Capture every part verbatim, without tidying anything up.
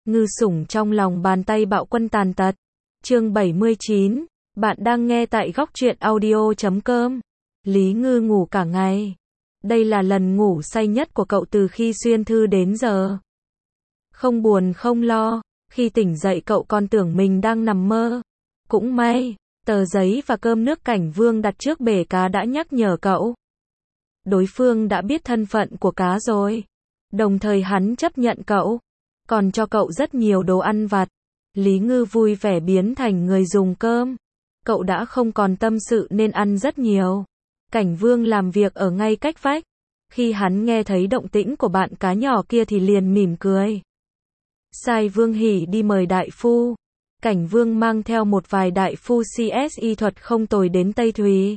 Ngư sủng trong lòng bàn tay bạo quân tàn tật. Chương bảy mươi chín, bạn đang nghe tại góc truyện audio chấm com. Lý Ngư ngủ cả ngày. Đây là lần ngủ say nhất của cậu từ khi xuyên thư đến giờ. Không buồn không lo, khi tỉnh dậy cậu còn tưởng mình đang nằm mơ. Cũng may, tờ giấy và cơm nước Cảnh Vương đặt trước bể cá đã nhắc nhở cậu. Đối phương đã biết thân phận của cá rồi. Đồng thời hắn chấp nhận cậu, còn cho cậu rất nhiều đồ ăn vặt. Lý Ngư vui vẻ biến thành người dùng cơm. Cậu đã không còn tâm sự nên ăn rất nhiều. Cảnh Vương làm việc ở ngay cách vách. Khi hắn nghe thấy động tĩnh của bạn cá nhỏ kia thì liền mỉm cười. Sai Vương Hỉ đi mời đại phu. Cảnh Vương mang theo một vài đại phu xê ét y thuật không tồi đến Tây Thùy.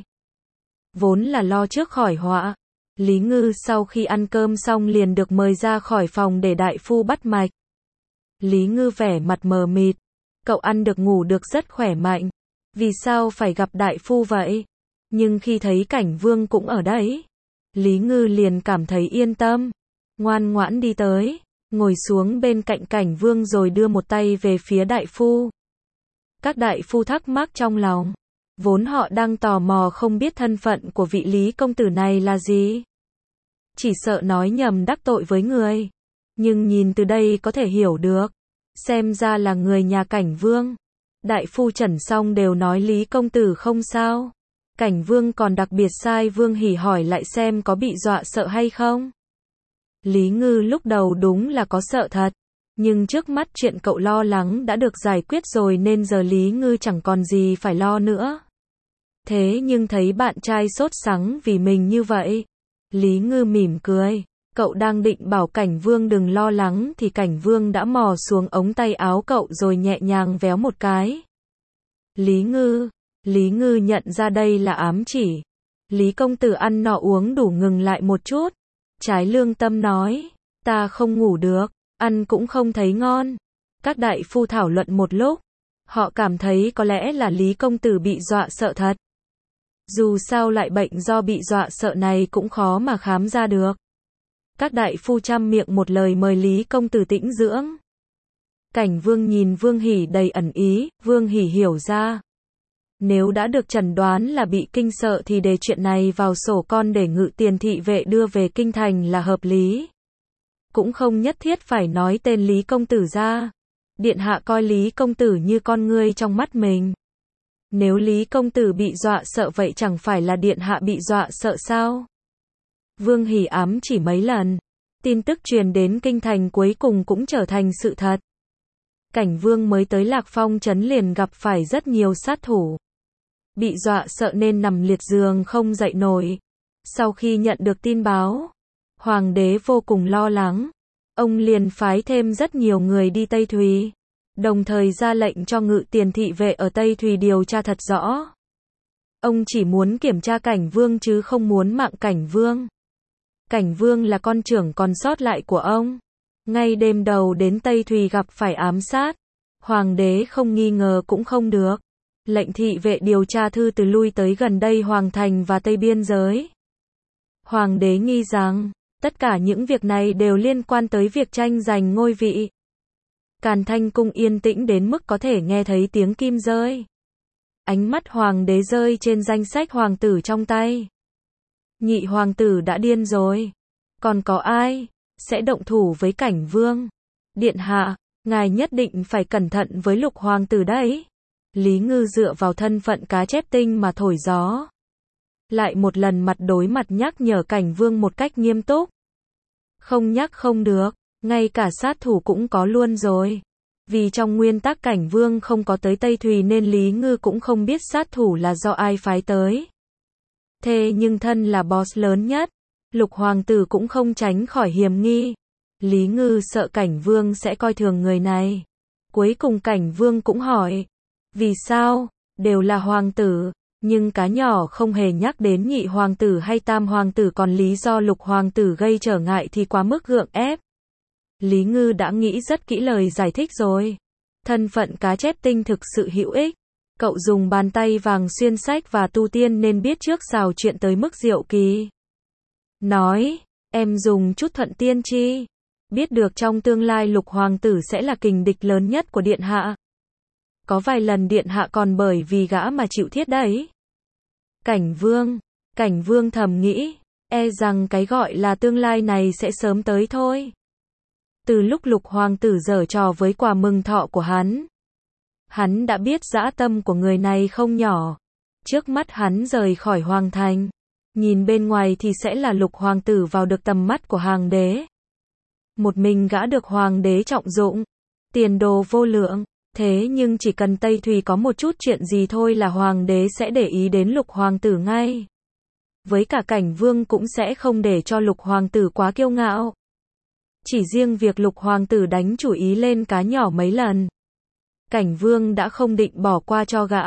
Vốn là lo trước khỏi họa. Lý Ngư sau khi ăn cơm xong liền được mời ra khỏi phòng để đại phu bắt mạch. Lý Ngư vẻ mặt mờ mịt. Cậu ăn được ngủ được rất khỏe mạnh. Vì sao phải gặp đại phu vậy? Nhưng khi thấy Cảnh Vương cũng ở đấy, Lý Ngư liền cảm thấy yên tâm. Ngoan ngoãn đi tới, ngồi xuống bên cạnh Cảnh Vương rồi đưa một tay về phía đại phu. Các đại phu thắc mắc trong lòng. Vốn họ đang tò mò không biết thân phận của vị Lý công tử này là gì. Chỉ sợ nói nhầm đắc tội với người. Nhưng nhìn từ đây có thể hiểu được. Xem ra là người nhà Cảnh Vương. Đại phu chẩn xong đều nói Lý công tử không sao. Cảnh Vương còn đặc biệt sai Vương Hỉ hỏi lại xem có bị dọa sợ hay không. Lý Ngư lúc đầu đúng là có sợ thật. Nhưng trước mắt chuyện cậu lo lắng đã được giải quyết rồi nên giờ Lý Ngư chẳng còn gì phải lo nữa. Thế nhưng thấy bạn trai sốt sắng vì mình như vậy, Lý Ngư mỉm cười. Cậu đang định bảo Cảnh Vương đừng lo lắng thì Cảnh Vương đã mò xuống ống tay áo cậu rồi nhẹ nhàng véo một cái. Lý Ngư, Lý Ngư nhận ra đây là ám chỉ. Lý công tử ăn no uống đủ ngừng lại một chút. Trái lương tâm nói, ta không ngủ được, ăn cũng không thấy ngon. Các đại phu thảo luận một lúc, họ cảm thấy có lẽ là Lý công tử bị dọa sợ thật. Dù sao lại bệnh do bị dọa sợ này cũng khó mà khám ra được. Các đại phu trăm miệng một lời mời Lý công tử tĩnh dưỡng. Cảnh Vương nhìn Vương Hỉ đầy ẩn ý, Vương Hỉ hiểu ra. Nếu đã được chẩn đoán là bị kinh sợ thì đề chuyện này vào sổ con để Ngự Tiền thị vệ đưa về kinh thành là hợp lý. Cũng không nhất thiết phải nói tên Lý công tử ra. Điện hạ coi Lý công tử như con ngươi trong mắt mình. Nếu Lý công tử bị dọa sợ vậy chẳng phải là điện hạ bị dọa sợ sao? Vương Hỉ ám chỉ mấy lần. Tin tức truyền đến kinh thành cuối cùng cũng trở thành sự thật. Cảnh Vương mới tới Lạc Phong trấn liền gặp phải rất nhiều sát thủ. Bị dọa sợ nên nằm liệt giường không dậy nổi. Sau khi nhận được tin báo, Hoàng đế vô cùng lo lắng. Ông liền phái thêm rất nhiều người đi Tây Thùy. Đồng thời ra lệnh cho Ngự Tiền thị vệ ở Tây Thùy điều tra thật rõ. Ông chỉ muốn kiểm tra Cảnh Vương chứ không muốn mạng Cảnh Vương. Cảnh Vương là con trưởng còn sót lại của ông. Ngay đêm đầu đến Tây Thùy gặp phải ám sát. Hoàng đế không nghi ngờ cũng không được. Lệnh thị vệ điều tra thư từ lui tới gần đây Hoàng thành và Tây biên giới. Hoàng đế nghi rằng, tất cả những việc này đều liên quan tới việc tranh giành ngôi vị. Càn Thanh cung yên tĩnh đến mức có thể nghe thấy tiếng kim rơi. Ánh mắt Hoàng đế rơi trên danh sách hoàng tử trong tay. Nhị hoàng tử đã điên rồi. Còn có ai sẽ động thủ với Cảnh Vương? Điện hạ, ngài nhất định phải cẩn thận với Lục hoàng tử đấy. Lý Ngư dựa vào thân phận cá chép tinh mà thổi gió. Lại một lần mặt đối mặt nhắc nhở Cảnh Vương một cách nghiêm túc. Không nhắc không được, ngay cả sát thủ cũng có luôn rồi. Vì trong nguyên tắc Cảnh Vương không có tới Tây Thùy nên Lý Ngư cũng không biết sát thủ là do ai phái tới. Thế nhưng thân là boss lớn nhất, Lục hoàng tử cũng không tránh khỏi hiểm nghi. Lý Ngư sợ Cảnh Vương sẽ coi thường người này. Cuối cùng Cảnh Vương cũng hỏi, vì sao, đều là hoàng tử, nhưng cá nhỏ không hề nhắc đến nhị hoàng tử hay tam hoàng tử, còn lý do Lục hoàng tử gây trở ngại thì quá mức gượng ép. Lý Ngư đã nghĩ rất kỹ lời giải thích rồi. Thân phận cá chép tinh thực sự hữu ích. Cậu dùng bàn tay vàng xuyên sách và tu tiên nên biết trước xào chuyện tới mức diệu kỳ. Nói, em dùng chút thuận tiên chi. biết được trong tương lai Lục Hoàng tử sẽ là kình địch lớn nhất của Điện Hạ. Có vài lần Điện Hạ còn bởi vì gã mà chịu thiết đấy. Cảnh Vương, Cảnh Vương thầm nghĩ, e rằng cái gọi là tương lai này sẽ sớm tới thôi. Từ lúc Lục Hoàng tử giở trò với quà mừng thọ của hắn, hắn đã biết dã tâm của người này không nhỏ. Trước mắt hắn rời khỏi Hoàng thành, nhìn bên ngoài thì sẽ là Lục Hoàng tử vào được tầm mắt của Hoàng đế. Một mình gã được Hoàng đế trọng dụng, tiền đồ vô lượng. Thế nhưng chỉ cần Tây Thùy có một chút chuyện gì thôi là Hoàng đế sẽ để ý đến Lục Hoàng tử ngay. Với cả Cảnh Vương cũng sẽ không để cho Lục Hoàng tử quá kiêu ngạo. Chỉ riêng việc Lục Hoàng tử đánh chủ ý lên cá nhỏ mấy lần, Cảnh Vương đã không định bỏ qua cho gã.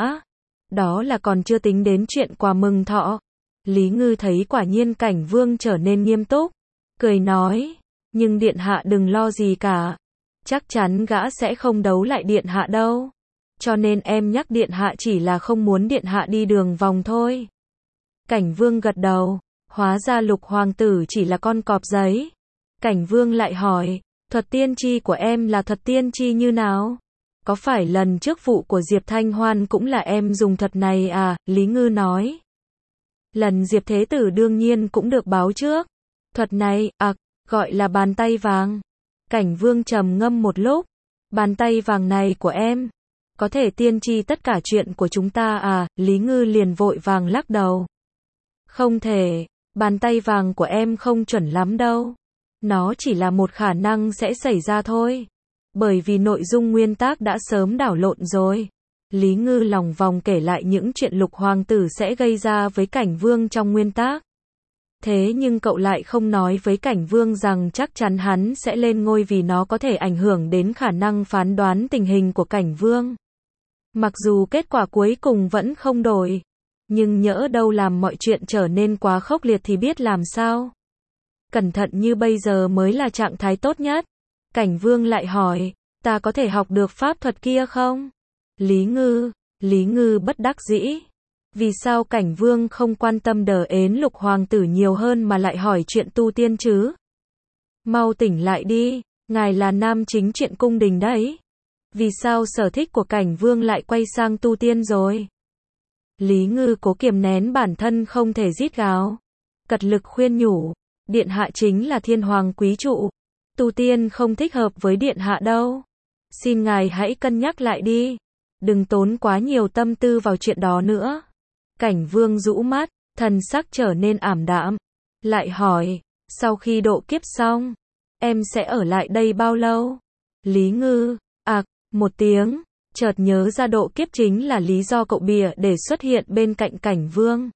Đó là còn chưa tính đến chuyện quà mừng thọ. Lý Ngư thấy quả nhiên Cảnh Vương trở nên nghiêm túc, cười nói, nhưng Điện Hạ đừng lo gì cả. Chắc chắn gã sẽ không đấu lại Điện Hạ đâu. Cho nên em nhắc Điện Hạ chỉ là không muốn Điện Hạ đi đường vòng thôi. Cảnh Vương gật đầu, hóa ra Lục Hoàng tử chỉ là con cọp giấy. Cảnh Vương lại hỏi, thuật tiên tri của em là thuật tiên tri như nào? Có phải lần trước vụ của Diệp Thanh Hoan cũng là em dùng thuật này à? Lý Ngư nói. Lần Diệp Thế Tử đương nhiên cũng được báo trước. Thuật này, à, gọi là bàn tay vàng. Cảnh Vương trầm ngâm một lúc. Bàn tay vàng này của em có thể tiên tri tất cả chuyện của chúng ta à? Lý Ngư liền vội vàng lắc đầu. Không thể, bàn tay vàng của em không chuẩn lắm đâu. Nó chỉ là một khả năng sẽ xảy ra thôi. Bởi vì nội dung nguyên tác đã sớm đảo lộn rồi. Lý Ngư lòng vòng kể lại những chuyện Lục Hoàng tử sẽ gây ra với Cảnh Vương trong nguyên tác. Thế nhưng cậu lại không nói với Cảnh Vương rằng chắc chắn hắn sẽ lên ngôi vì nó có thể ảnh hưởng đến khả năng phán đoán tình hình của Cảnh Vương. Mặc dù kết quả cuối cùng vẫn không đổi, nhưng nhỡ đâu làm mọi chuyện trở nên quá khốc liệt thì biết làm sao. Cẩn thận như bây giờ mới là trạng thái tốt nhất. Cảnh Vương lại hỏi, ta có thể học được pháp thuật kia không? Lý Ngư, Lý Ngư bất đắc dĩ. Vì sao Cảnh Vương không quan tâm đờ ến Lục Hoàng tử nhiều hơn mà lại hỏi chuyện tu tiên chứ? Mau tỉnh lại đi, ngài là nam chính chuyện cung đình đấy. Vì sao sở thích của Cảnh Vương lại quay sang tu tiên rồi? Lý Ngư cố kiềm nén bản thân không thể rít gào. Cật lực khuyên nhủ, Điện Hạ chính là thiên hoàng quý trụ. Tu tiên không thích hợp với Điện Hạ đâu. Xin ngài hãy cân nhắc lại đi. Đừng tốn quá nhiều tâm tư vào chuyện đó nữa. Cảnh Vương rũ mắt, thần sắc trở nên ảm đạm. Lại hỏi, sau khi độ kiếp xong, em sẽ ở lại đây bao lâu? Lý Ngư, ạc, một tiếng, chợt nhớ ra độ kiếp chính là lý do cậu bịa để xuất hiện bên cạnh Cảnh Vương.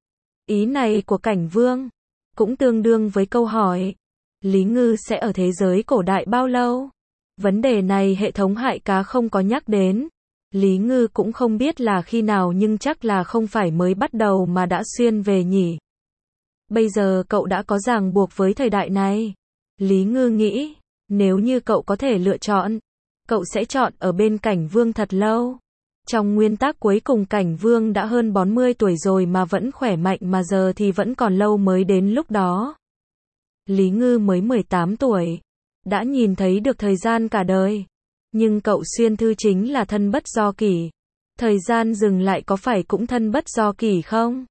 Ý này của Cảnh Vương cũng tương đương với câu hỏi, Lý Ngư sẽ ở thế giới cổ đại bao lâu? Vấn đề này hệ thống hại cá không có nhắc đến. Lý Ngư cũng không biết là khi nào nhưng chắc là không phải mới bắt đầu mà đã xuyên về nhỉ. Bây giờ cậu đã có ràng buộc với thời đại này. Lý Ngư nghĩ, nếu như cậu có thể lựa chọn, cậu sẽ chọn ở bên Cảnh Vương thật lâu. Trong nguyên tác cuối cùng Cảnh Vương đã hơn bốn mươi tuổi rồi mà vẫn khỏe mạnh mà giờ thì vẫn còn lâu mới đến lúc đó. Lý Ngư mới mười tám tuổi, đã nhìn thấy được thời gian cả đời. Nhưng cậu xuyên thư chính là thân bất do kỷ. Thời gian dừng lại có phải cũng thân bất do kỷ không?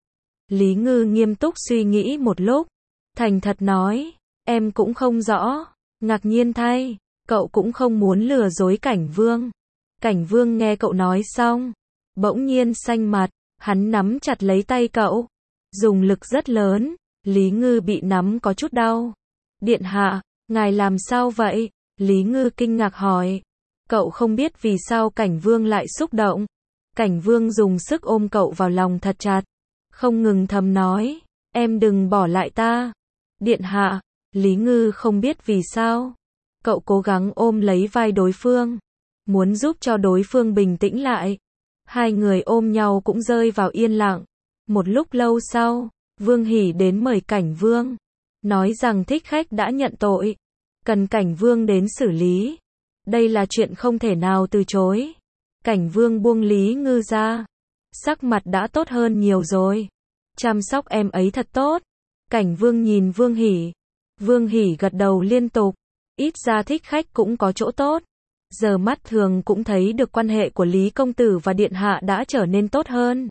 Lý Ngư nghiêm túc suy nghĩ một lúc, thành thật nói, em cũng không rõ. Ngạc nhiên thay, cậu cũng không muốn lừa dối Cảnh Vương. Cảnh Vương nghe cậu nói xong, bỗng nhiên xanh mặt, hắn nắm chặt lấy tay cậu, dùng lực rất lớn. Lý Ngư bị nắm có chút đau. Điện Hạ, ngài làm sao vậy? Lý Ngư kinh ngạc hỏi. Cậu không biết vì sao Cảnh Vương lại xúc động. Cảnh Vương dùng sức ôm cậu vào lòng thật chặt, không ngừng thầm nói, em đừng bỏ lại ta. Điện Hạ, Lý Ngư không biết vì sao. Cậu cố gắng ôm lấy vai đối phương, muốn giúp cho đối phương bình tĩnh lại. Hai người ôm nhau cũng rơi vào yên lặng. Một lúc lâu sau, Vương Hỉ đến mời Cảnh Vương, nói rằng thích khách đã nhận tội, cần Cảnh Vương đến xử lý. Đây là chuyện không thể nào từ chối. Cảnh Vương buông Lý Ngư ra, sắc mặt đã tốt hơn nhiều rồi. Chăm sóc em ấy thật tốt. Cảnh Vương nhìn Vương Hỉ. Vương Hỉ gật đầu liên tục. Ít ra thích khách cũng có chỗ tốt. Giờ mắt thường cũng thấy được quan hệ của Lý công tử và điện hạ đã trở nên tốt hơn.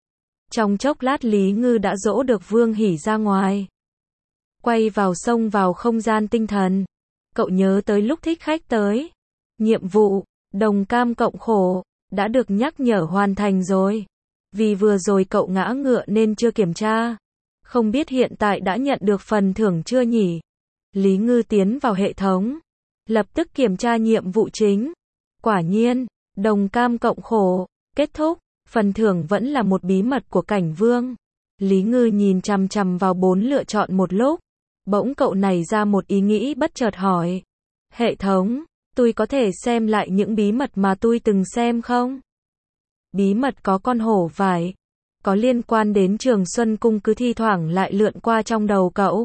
Trong chốc lát Lý Ngư đã dỗ được Vương Hỉ ra ngoài. Quay vào xông vào không gian tinh thần. Cậu nhớ tới lúc thích khách tới. Nhiệm vụ, đồng cam cộng khổ, đã được nhắc nhở hoàn thành rồi. Vì vừa rồi cậu ngã ngựa nên chưa kiểm tra. Không biết hiện tại đã nhận được phần thưởng chưa nhỉ? Lý Ngư tiến vào hệ thống. Lập tức kiểm tra nhiệm vụ chính. Quả nhiên, đồng cam cộng khổ, kết thúc. Phần thưởng vẫn là một bí mật của Cảnh Vương. Lý Ngư nhìn chằm chằm vào bốn lựa chọn một lúc. Bỗng cậu nảy ra một ý nghĩ bất chợt hỏi. Hệ thống, tôi có thể xem lại những bí mật mà tôi từng xem không? Bí mật có con hổ vải. Có liên quan đến Trường Xuân Cung cứ thi thoảng lại lượn qua trong đầu cậu.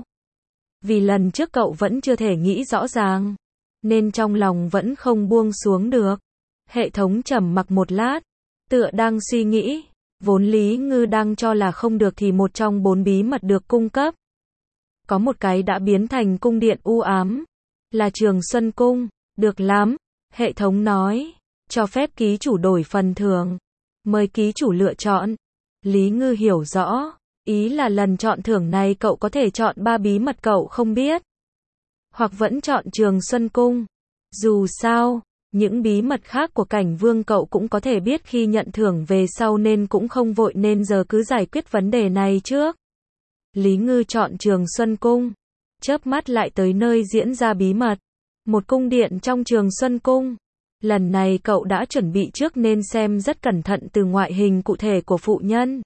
Vì lần trước cậu vẫn chưa thể nghĩ rõ ràng. Nên trong lòng vẫn không buông xuống được. Hệ thống trầm mặc một lát. Tựa đang suy nghĩ. Vốn Lý Ngư đang cho là không được thì một trong bốn bí mật được cung cấp. Có một cái đã biến thành cung điện u ám. Là Trường Xuân Cung. Được lắm. Hệ thống nói. Cho phép ký chủ đổi phần thưởng. Mời ký chủ lựa chọn. Lý Ngư hiểu rõ. Ý là lần chọn thưởng này cậu có thể chọn ba bí mật cậu không biết. Hoặc vẫn chọn Trường Xuân Cung. Dù sao, những bí mật khác của Cảnh Vương cậu cũng có thể biết khi nhận thưởng về sau nên cũng không vội nên giờ cứ giải quyết vấn đề này trước. Lý Ngư chọn Trường Xuân Cung. Chớp mắt lại tới nơi diễn ra bí mật. Một cung điện trong Trường Xuân Cung. Lần này cậu đã chuẩn bị trước nên xem rất cẩn thận từ ngoại hình cụ thể của phụ nhân.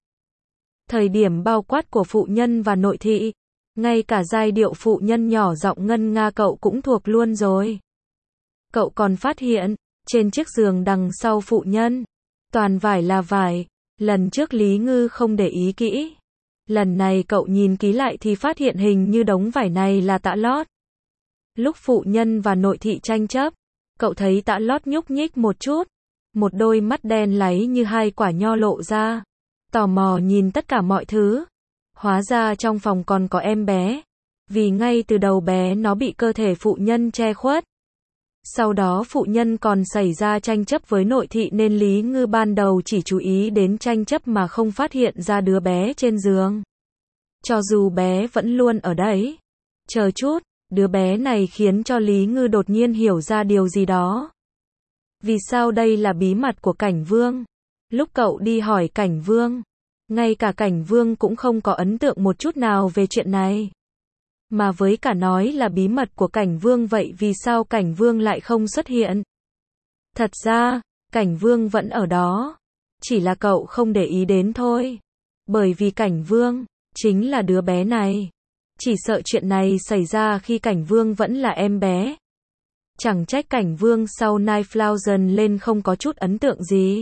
Thời điểm bao quát của phụ nhân và nội thị. Ngay cả giai điệu phụ nhân nhỏ giọng ngân nga cậu cũng thuộc luôn rồi. Cậu còn phát hiện, trên chiếc giường đằng sau phụ nhân, toàn vải là vải. Lần trước Lý Ngư không để ý kỹ. Lần này cậu nhìn kỹ lại thì phát hiện hình như đống vải này là tã lót. Lúc phụ nhân và nội thị tranh chấp, cậu thấy tã lót nhúc nhích một chút. Một đôi mắt đen láy như hai quả nho lộ ra. Tò mò nhìn tất cả mọi thứ. Hóa ra trong phòng còn có em bé. Vì ngay từ đầu bé nó bị cơ thể phụ nhân che khuất. Sau đó phụ nhân còn xảy ra tranh chấp với nội thị nên Lý Ngư ban đầu chỉ chú ý đến tranh chấp mà không phát hiện ra đứa bé trên giường. Cho dù bé vẫn luôn ở đấy. Chờ chút, đứa bé này khiến cho Lý Ngư đột nhiên hiểu ra điều gì đó. Vì sao đây là bí mật của Cảnh Vương? Lúc cậu đi hỏi Cảnh Vương, ngay cả Cảnh Vương cũng không có ấn tượng một chút nào về chuyện này. Mà với cả nói là bí mật của Cảnh Vương vậy vì sao Cảnh Vương lại không xuất hiện? Thật ra, Cảnh Vương vẫn ở đó. Chỉ là cậu không để ý đến thôi. Bởi vì Cảnh Vương, chính là đứa bé này. Chỉ sợ chuyện này xảy ra khi Cảnh Vương vẫn là em bé. Chẳng trách Cảnh Vương sau Nightflower lên không có chút ấn tượng gì.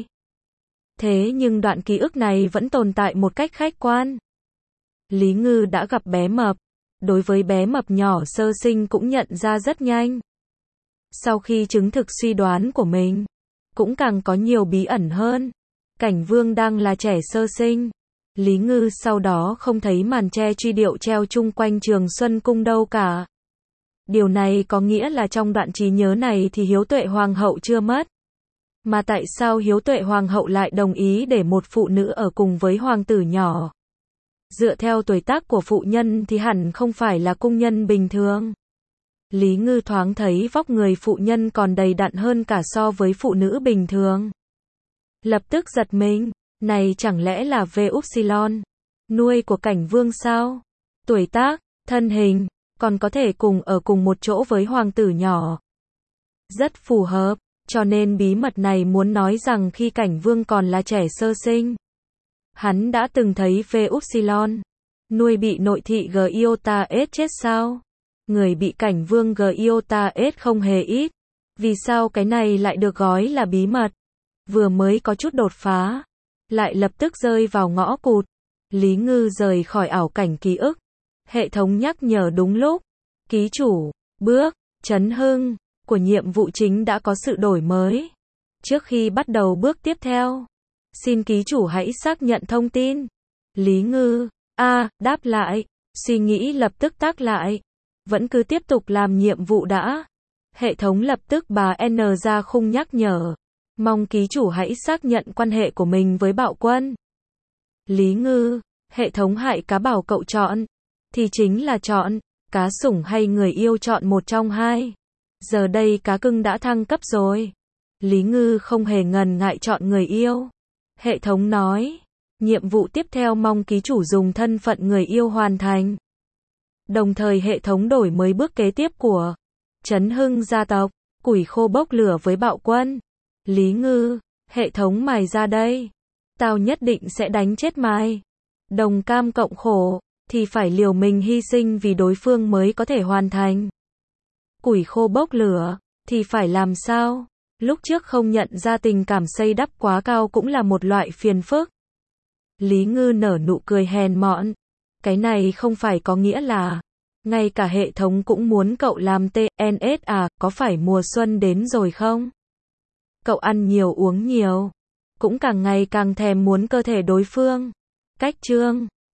Thế nhưng đoạn ký ức này vẫn tồn tại một cách khách quan. Lý Ngư đã gặp bé mập. Đối với bé mập nhỏ sơ sinh cũng nhận ra rất nhanh. Sau khi chứng thực suy đoán của mình, cũng càng có nhiều bí ẩn hơn. Cảnh Vương đang là trẻ sơ sinh. Lý Ngư sau đó không thấy màn che truy điệu treo chung quanh Trường Xuân Cung đâu cả. Điều này có nghĩa là trong đoạn trí nhớ này thì Hiếu Tuệ Hoàng hậu chưa mất. Mà tại sao Hiếu Tuệ Hoàng hậu lại đồng ý để một phụ nữ ở cùng với hoàng tử nhỏ? Dựa theo tuổi tác của phụ nhân thì hẳn không phải là cung nhân bình thường. Lý Ngư thoáng thấy vóc người phụ nhân còn đầy đặn hơn cả so với phụ nữ bình thường. Lập tức giật mình, này chẳng lẽ là Vê Upsilon, nuôi của Cảnh Vương sao? Tuổi tác, thân hình, còn có thể cùng ở cùng một chỗ với hoàng tử nhỏ. Rất phù hợp, cho nên bí mật này muốn nói rằng khi Cảnh Vương còn là trẻ sơ sinh, hắn đã từng thấy Vê Upsilon nuôi bị nội thị Giota S chết sao? Người bị Cảnh Vương Giota S không hề ít. Vì sao cái này lại được gói là bí mật? Vừa mới có chút đột phá, lại lập tức rơi vào ngõ cụt. Lý Ngư rời khỏi ảo cảnh ký ức. Hệ thống nhắc nhở đúng lúc. Ký chủ, bước, chấn hưng của nhiệm vụ chính đã có sự đổi mới. Trước khi bắt đầu bước tiếp theo, xin ký chủ hãy xác nhận thông tin. Lý Ngư, a, đáp lại, suy nghĩ lập tức tác lại. Vẫn cứ tiếp tục làm nhiệm vụ đã. Hệ thống lập tức bà N ra khung nhắc nhở. Mong ký chủ hãy xác nhận quan hệ của mình với Bạo Quân. Lý Ngư, hệ thống hại cá bảo cậu chọn. Thì chính là chọn, cá sủng hay người yêu chọn một trong hai. Giờ đây cá cưng đã thăng cấp rồi. Lý Ngư không hề ngần ngại chọn người yêu. Hệ thống nói, nhiệm vụ tiếp theo mong ký chủ dùng thân phận người yêu hoàn thành. Đồng thời hệ thống đổi mới bước kế tiếp của Trấn Hưng gia tộc, củi khô bốc lửa với Bạo Quân. Lý Ngư, hệ thống mày ra đây. Tao nhất định sẽ đánh chết mày. Đồng cam cộng khổ, thì phải liều mình hy sinh vì đối phương mới có thể hoàn thành. Củi khô bốc lửa, thì phải làm sao? Lúc trước không nhận ra tình cảm xây đắp quá cao cũng là một loại phiền phức. Lý Ngư nở nụ cười hèn mọn. Cái này không phải có nghĩa là ngay cả hệ thống cũng muốn cậu làm tê en ét à, có phải mùa xuân đến rồi không? Cậu ăn nhiều uống nhiều, cũng càng ngày càng thèm muốn cơ thể đối phương. Cách chương